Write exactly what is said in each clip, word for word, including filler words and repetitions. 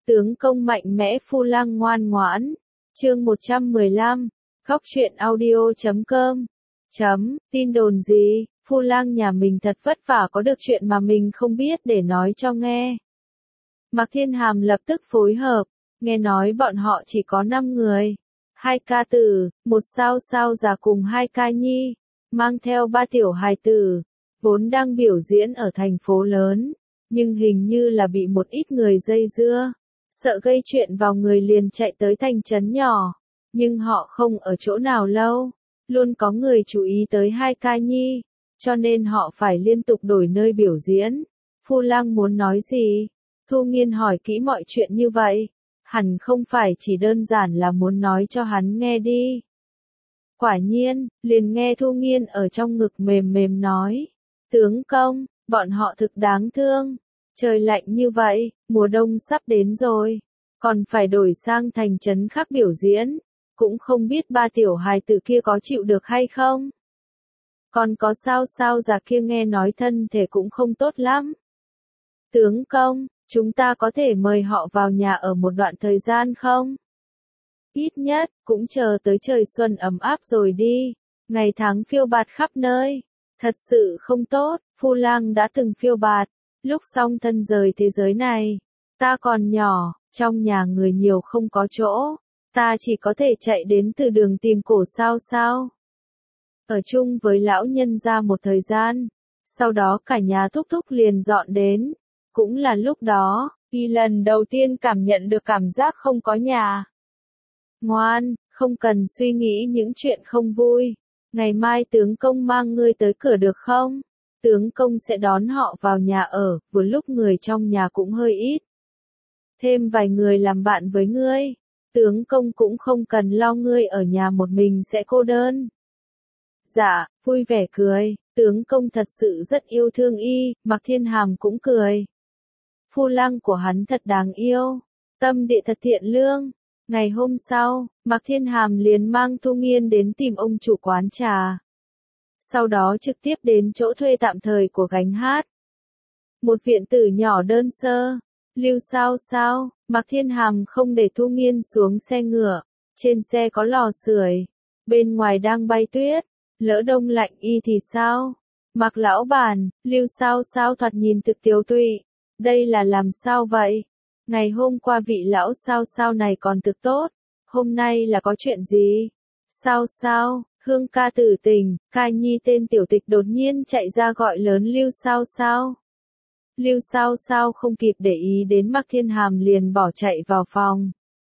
Tướng công mạnh mẽ Phu Lang ngoan ngoãn. Chương một trăm mười lăm. Góc truyện audio chấm com. Chấm, tin đồn gì, Phu Lang nhà mình thật vất vả có được chuyện mà mình không biết để nói cho nghe. Mạc Thiên Hàm lập tức phối hợp, nghe nói bọn họ chỉ có năm người. Hai ca tử, một sao sao già cùng hai ca nhi, mang theo ba tiểu hài tử, vốn đang biểu diễn ở thành phố lớn, nhưng hình như là bị một ít người dây dưa, sợ gây chuyện vào người liền chạy tới thành trấn nhỏ, nhưng họ không ở chỗ nào lâu, luôn có người chú ý tới hai ca nhi, cho nên họ phải liên tục đổi nơi biểu diễn. Phu Lang muốn nói gì? Thu Nghiên hỏi kỹ mọi chuyện như vậy, hẳn không phải chỉ đơn giản là muốn nói cho hắn nghe đi. Quả nhiên, liền nghe Thu Nghiên ở trong ngực mềm mềm nói, tướng công, bọn họ thực đáng thương, trời lạnh như vậy, mùa đông sắp đến rồi, còn phải đổi sang thành trấn khác biểu diễn, cũng không biết ba tiểu hài tử kia có chịu được hay không. Còn có sao sao già kia nghe nói thân thể cũng không tốt lắm. Tướng công, chúng ta có thể mời họ vào nhà ở một đoạn thời gian không? Ít nhất, cũng chờ tới trời xuân ấm áp rồi đi, ngày tháng phiêu bạt khắp nơi. Thật sự không tốt, Phu Lang đã từng phiêu bạt, lúc song thân rời thế giới này. Ta còn nhỏ, trong nhà người nhiều không có chỗ, ta chỉ có thể chạy đến từ đường tìm cổ sao sao. Ở chung với lão nhân gia một thời gian, sau đó cả nhà thúc thúc liền dọn đến. Cũng là lúc đó, y lần đầu tiên cảm nhận được cảm giác không có nhà. Ngoan, không cần suy nghĩ những chuyện không vui. Ngày mai tướng công mang ngươi tới cửa được không? Tướng công sẽ đón họ vào nhà ở, vừa lúc người trong nhà cũng hơi ít. Thêm vài người làm bạn với ngươi. Tướng công cũng không cần lo ngươi ở nhà một mình sẽ cô đơn. Dạ, vui vẻ cười, tướng công thật sự rất yêu thương y, Mạc Thiên Hàm cũng cười. Phu Lang của hắn thật đáng yêu, tâm địa thật thiện lương. Ngày hôm sau, Mạc Thiên Hàm liền mang Thu Nghiên đến tìm ông chủ quán trà. Sau đó trực tiếp đến chỗ thuê tạm thời của gánh hát. Một viện tử nhỏ đơn sơ, lưu sao sao, Mạc Thiên Hàm không để Thu Nghiên xuống xe ngựa, trên xe có lò sưởi, bên ngoài đang bay tuyết, lỡ đông lạnh y thì sao? Mạc lão bản, lưu sao sao thoạt nhìn thực tiếu tụy. Đây là làm sao vậy? Ngày hôm qua vị lão sao sao này còn thực tốt, hôm nay là có chuyện gì? Sao sao, Hương ca tử tình, ca nhi tên tiểu tịch đột nhiên chạy ra gọi lớn Lưu sao sao. Lưu sao sao không kịp để ý đến Mạc Thiên Hàm liền bỏ chạy vào phòng.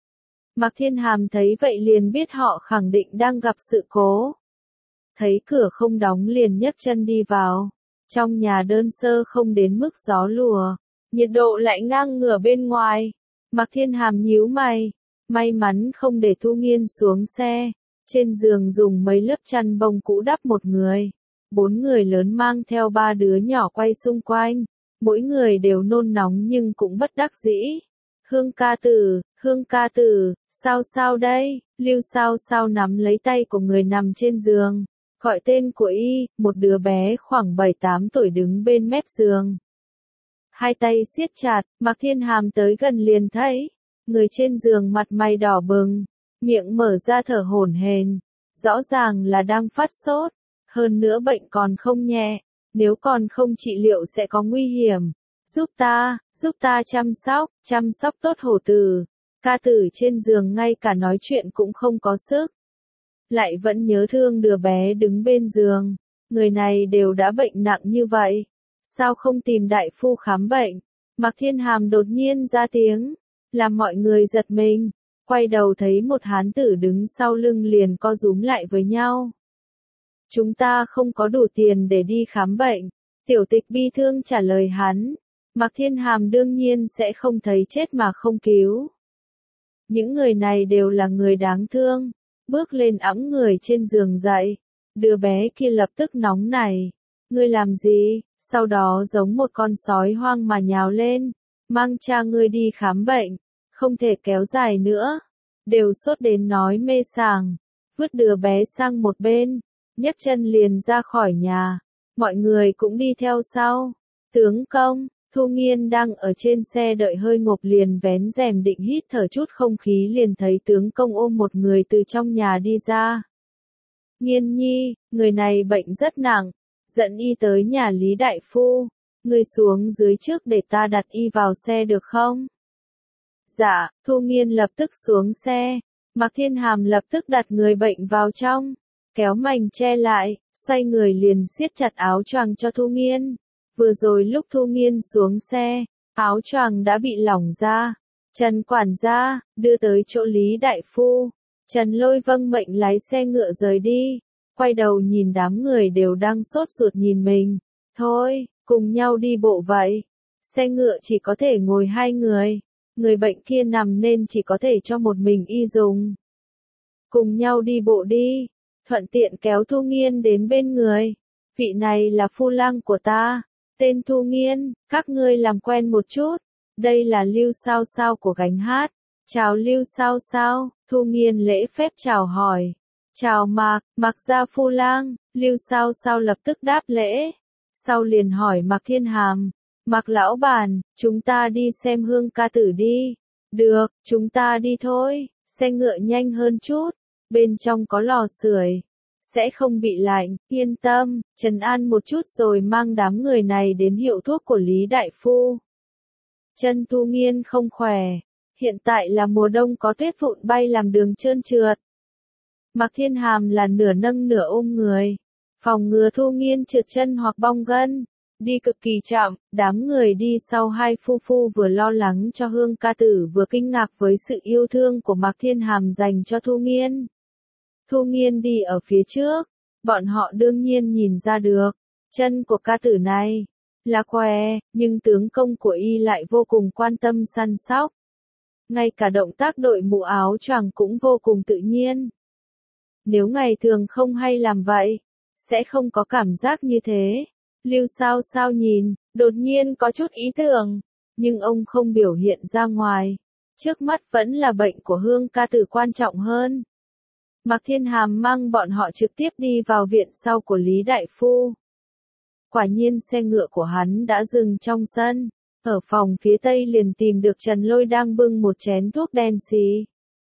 Mạc Thiên Hàm thấy vậy liền biết họ khẳng định đang gặp sự cố. Thấy cửa không đóng liền nhấc chân đi vào. Trong nhà đơn sơ không đến mức gió lùa. Nhiệt độ lại ngang ngửa bên ngoài. Mạc Thiên Hàm nhíu mày. May mắn không để Thu Nghiên xuống xe. Trên giường dùng mấy lớp chăn bông cũ đắp một người. Bốn người lớn mang theo ba đứa nhỏ quay xung quanh. Mỗi người đều nôn nóng nhưng cũng bất đắc dĩ. Hương ca tử, Hương ca tử, sao sao đây? Lưu sao sao nắm lấy tay của người nằm trên giường. Gọi tên của y, một đứa bé khoảng bảy tám tuổi đứng bên mép giường. Hai tay siết chặt, Mạc Thiên Hàm tới gần liền thấy, người trên giường mặt mày đỏ bừng, miệng mở ra thở hổn hển, rõ ràng là đang phát sốt, hơn nữa bệnh còn không nhẹ, nếu còn không trị liệu sẽ có nguy hiểm. Giúp ta, giúp ta chăm sóc, chăm sóc tốt hổ tử. Ca tử trên giường ngay cả nói chuyện cũng không có sức. Lại vẫn nhớ thương đứa bé đứng bên giường, người này đều đã bệnh nặng như vậy. Sao không tìm đại phu khám bệnh? Mạc Thiên Hàm đột nhiên ra tiếng, làm mọi người giật mình, quay đầu thấy một hán tử đứng sau lưng liền co rúm lại với nhau. Chúng ta không có đủ tiền để đi khám bệnh, tiểu tịch bi thương trả lời hắn. Mạc Thiên Hàm đương nhiên sẽ không thấy chết mà không cứu. Những người này đều là người đáng thương, bước lên ẵm người trên giường dậy, đứa bé kia lập tức nóng nảy. Ngươi làm gì? Sau đó giống một con sói hoang mà nhào lên, mang cha ngươi đi khám bệnh, không thể kéo dài nữa, đều sốt đến nói mê sảng, vứt đứa bé sang một bên, nhấc chân liền ra khỏi nhà, mọi người cũng đi theo sau. Tướng công, Thu Nghiên đang ở trên xe đợi hơi ngộp liền vén rèm định hít thở chút không khí liền thấy tướng công ôm một người từ trong nhà đi ra. Nghiên nhi, người này bệnh rất nặng, dẫn y tới nhà Lý Đại Phu, người xuống dưới trước để ta đặt y vào xe được không? Dạ, Thu Nghiên lập tức xuống xe, Mạc Thiên Hàm lập tức đặt người bệnh vào trong, kéo mành che lại, xoay người liền siết chặt áo choàng cho Thu Nghiên. Vừa rồi lúc Thu Nghiên xuống xe, áo choàng đã bị lỏng ra. Trần quản gia, đưa tới chỗ Lý Đại Phu. Trần Lôi vâng mệnh lái xe ngựa rời đi, quay đầu nhìn đám người đều đang sốt ruột nhìn mình. Thôi, cùng nhau đi bộ vậy. Xe ngựa chỉ có thể ngồi hai người, người bệnh kia nằm nên chỉ có thể cho một mình y dùng. Cùng nhau đi bộ đi, thuận tiện kéo Thu Nghiên đến bên người. Vị này là phu lang của ta, tên Thu Nghiên, các ngươi làm quen một chút. Đây là Lưu Sao Sao của gánh hát. Chào Lưu Sao Sao, Thu Nghiên lễ phép chào hỏi. Chào Mạc, Mạc gia phu lang, Lưu Sao Sao lập tức đáp lễ. Sau liền hỏi Mạc Thiên Hàm, Mạc lão bản, chúng ta đi xem Hương ca tử đi. Được, chúng ta đi thôi, xe ngựa nhanh hơn chút, bên trong có lò sưởi, sẽ không bị lạnh, yên tâm, trấn an một chút rồi mang đám người này đến hiệu thuốc của Lý Đại Phu. Chân Thu Nghiên không khỏe, hiện tại là mùa đông có tuyết vụn bay làm đường trơn trượt. Mạc Thiên Hàm là nửa nâng nửa ôm người, phòng ngừa Thu Nghiên trượt chân hoặc bong gân, đi cực kỳ chậm, đám người đi sau hai phu phu vừa lo lắng cho Hương ca tử vừa kinh ngạc với sự yêu thương của Mạc Thiên Hàm dành cho Thu Nghiên. Thu Nghiên đi ở phía trước, bọn họ đương nhiên nhìn ra được, chân của ca tử này là khỏe, nhưng tướng công của y lại vô cùng quan tâm săn sóc. Ngay cả động tác đội mũ áo choàng cũng vô cùng tự nhiên. Nếu ngày thường không hay làm vậy, sẽ không có cảm giác như thế. Lưu Sao Sao nhìn, đột nhiên có chút ý tưởng, nhưng ông không biểu hiện ra ngoài. Trước mắt vẫn là bệnh của Hương ca tử quan trọng hơn. Mạc Thiên Hàm mang bọn họ trực tiếp đi vào viện sau của Lý Đại Phu. Quả nhiên xe ngựa của hắn đã dừng trong sân, ở phòng phía tây liền tìm được Trần Lôi đang bưng một chén thuốc đen xì.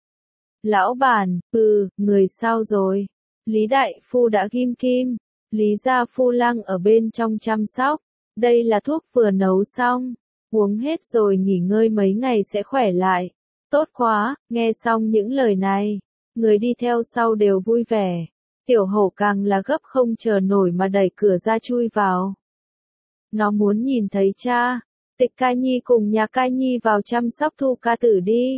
Lão bản, ừ, người sao rồi? Lý Đại Phu đã ghim kim, Lý gia phu lang ở bên trong chăm sóc, đây là thuốc vừa nấu xong, uống hết rồi nghỉ ngơi mấy ngày sẽ khỏe lại. Tốt quá, nghe xong những lời này, người đi theo sau đều vui vẻ. Tiểu hổ càng là gấp không chờ nổi mà đẩy cửa ra chui vào. Nó muốn nhìn thấy cha, Tịch ca nhi cùng nhà ca nhi vào chăm sóc Thu ca tử đi.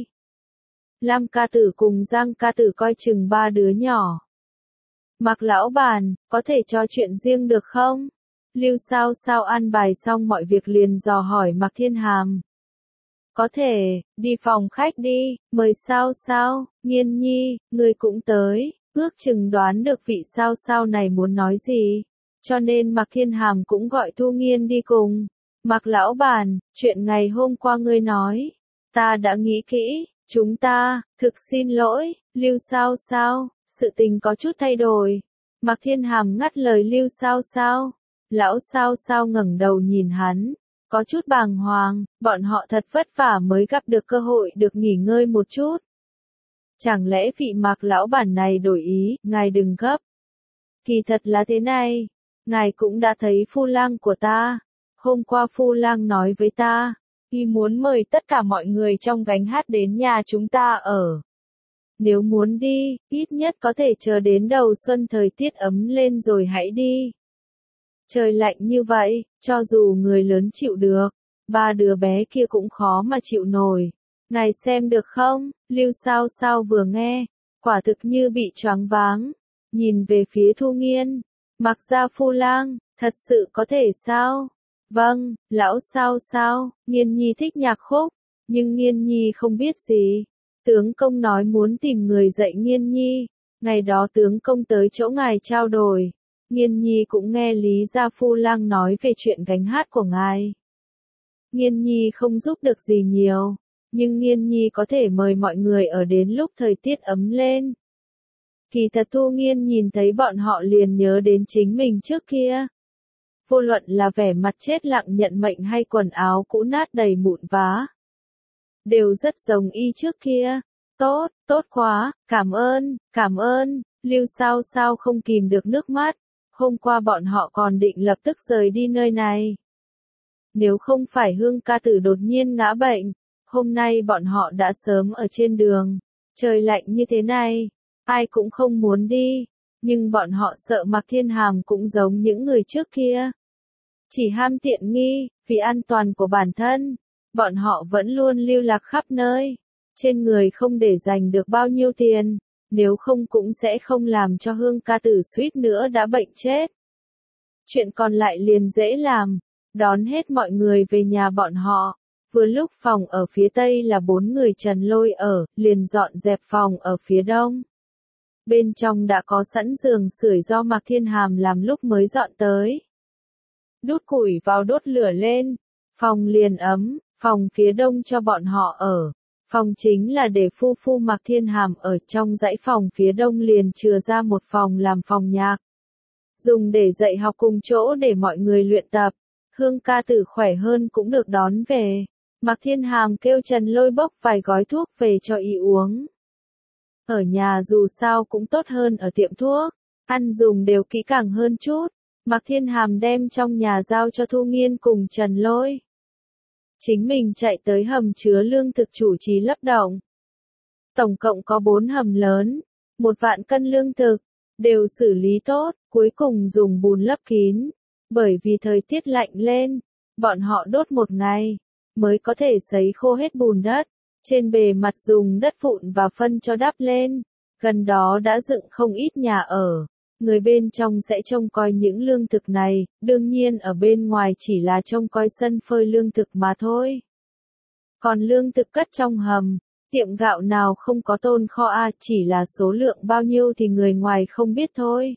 Lam ca tử cùng Giang ca tử coi chừng ba đứa nhỏ. Mạc lão bản, có thể trò chuyện riêng được không? Lưu Sao Sao an bài xong mọi việc liền dò hỏi Mạc Thiên Hàm. Có thể, đi phòng khách đi, mời Sao Sao, Nghiên nhi, người cũng tới, ước chừng đoán được vị Sao Sao này muốn nói gì. Cho nên Mạc Thiên Hàm cũng gọi Thu Nghiên đi cùng. Mạc lão bản, chuyện ngày hôm qua ngươi nói, ta đã nghĩ kỹ, chúng ta, thực xin lỗi, Lưu Sao Sao, sự tình có chút thay đổi. Mạc Thiên Hàm ngắt lời Lưu Sao Sao. Lão Sao Sao ngẩng đầu nhìn hắn, có chút bàng hoàng, bọn họ thật vất vả mới gặp được cơ hội được nghỉ ngơi một chút. Chẳng lẽ vị Mạc lão bản này đổi ý, ngài đừng gấp. Kỳ thật là thế này, ngài cũng đã thấy phu lang của ta. Hôm qua phu lang nói với ta, y muốn mời tất cả mọi người trong gánh hát đến nhà chúng ta ở. Nếu muốn đi, ít nhất có thể chờ đến đầu xuân thời tiết ấm lên rồi hãy đi. Trời lạnh như vậy, cho dù người lớn chịu được, ba đứa bé kia cũng khó mà chịu nổi. Ngài xem được không? Lưu Sao Sao vừa nghe, quả thực như bị choáng váng, nhìn về phía Thu Nghiên. Mặc ra phu lang, thật sự có thể sao? Vâng, lão Sao Sao, Nghiên nhi thích nhạc khúc, nhưng Nghiên nhi không biết gì. Tướng công nói muốn tìm người dạy Nghiên nhi, ngày đó tướng công tới chỗ ngài trao đổi. Nghiên nhi cũng nghe Lý gia phu lang nói về chuyện gánh hát của ngài. Nghiên nhi không giúp được gì nhiều, nhưng Nghiên nhi có thể mời mọi người ở đến lúc thời tiết ấm lên. Kỳ thật Thu Nghiên nhìn thấy bọn họ liền nhớ đến chính mình trước kia. vô luận là vẻ mặt chết lặng nhận mệnh hay quần áo cũ nát đầy mụn vá. Đều rất giống y trước kia. Tốt, tốt quá, cảm ơn, cảm ơn, Lưu Sao Sao không kìm được nước mắt. Hôm qua bọn họ còn định lập tức rời đi nơi này. Nếu không phải Hương ca tử đột nhiên ngã bệnh, hôm nay bọn họ đã sớm ở trên đường. Trời lạnh như thế này, ai cũng không muốn đi, nhưng bọn họ sợ Mạc Thiên Hàm cũng giống những người trước kia. Chỉ ham tiện nghi, vì an toàn của bản thân, bọn họ vẫn luôn lưu lạc khắp nơi. Trên người không để dành được bao nhiêu tiền, nếu không cũng sẽ không làm cho Hương ca tử suýt nữa đã bệnh chết. Chuyện còn lại liền dễ làm, đón hết mọi người về nhà bọn họ. Vừa lúc phòng ở phía tây là bốn người Trần Lôi ở, liền dọn dẹp phòng ở phía đông. Bên trong đã có sẵn giường sưởi do Mạc Thiên Hàm làm lúc mới dọn tới. Đút củi vào đốt lửa lên, phòng liền ấm, phòng phía đông cho bọn họ ở. Phòng chính là để phu phu Mạc Thiên Hàm ở, trong dãy phòng phía đông liền chừa ra một phòng làm phòng nhạc. Dùng để dạy học cùng chỗ để mọi người luyện tập. Hương ca tử khỏe hơn cũng được đón về. Mạc Thiên Hàm kêu Trần Lôi bốc vài gói thuốc về cho y uống. Ở nhà dù sao cũng tốt hơn ở tiệm thuốc, ăn dùng đều kỹ càng hơn chút. Mạc Thiên Hàm đem trong nhà giao cho Thu Nghiên cùng Trần Lôi. Chính mình chạy tới hầm chứa lương thực chủ trì lấp động. Tổng cộng có bốn hầm lớn, một vạn cân lương thực, đều xử lý tốt, cuối cùng dùng bùn lấp kín. Bởi vì thời tiết lạnh lên, bọn họ đốt một ngày, mới có thể sấy khô hết bùn đất. Trên bề mặt dùng đất vụn và phân cho đắp lên, gần đó đã dựng không ít nhà ở. Người bên trong sẽ trông coi những lương thực này, đương nhiên ở bên ngoài chỉ là trông coi sân phơi lương thực mà thôi. Còn lương thực cất trong hầm, tiệm gạo nào không có tồn kho a, chỉ là số lượng bao nhiêu thì người ngoài không biết thôi.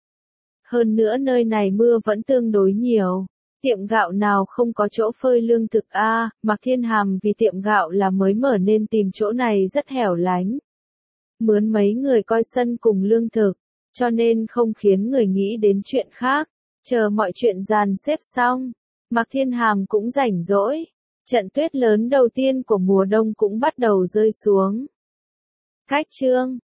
Hơn nữa nơi này mưa vẫn tương đối nhiều, tiệm gạo nào không có chỗ phơi lương thực a, Mạc Thiên Hàm vì tiệm gạo là mới mở nên tìm chỗ này rất hẻo lánh. Mướn mấy người coi sân cùng lương thực, cho nên không khiến người nghĩ đến chuyện khác. Chờ mọi chuyện dàn xếp xong, Mạc Thiên Hàm cũng rảnh rỗi. Trận tuyết lớn đầu tiên của mùa đông cũng bắt đầu rơi xuống. Cách chương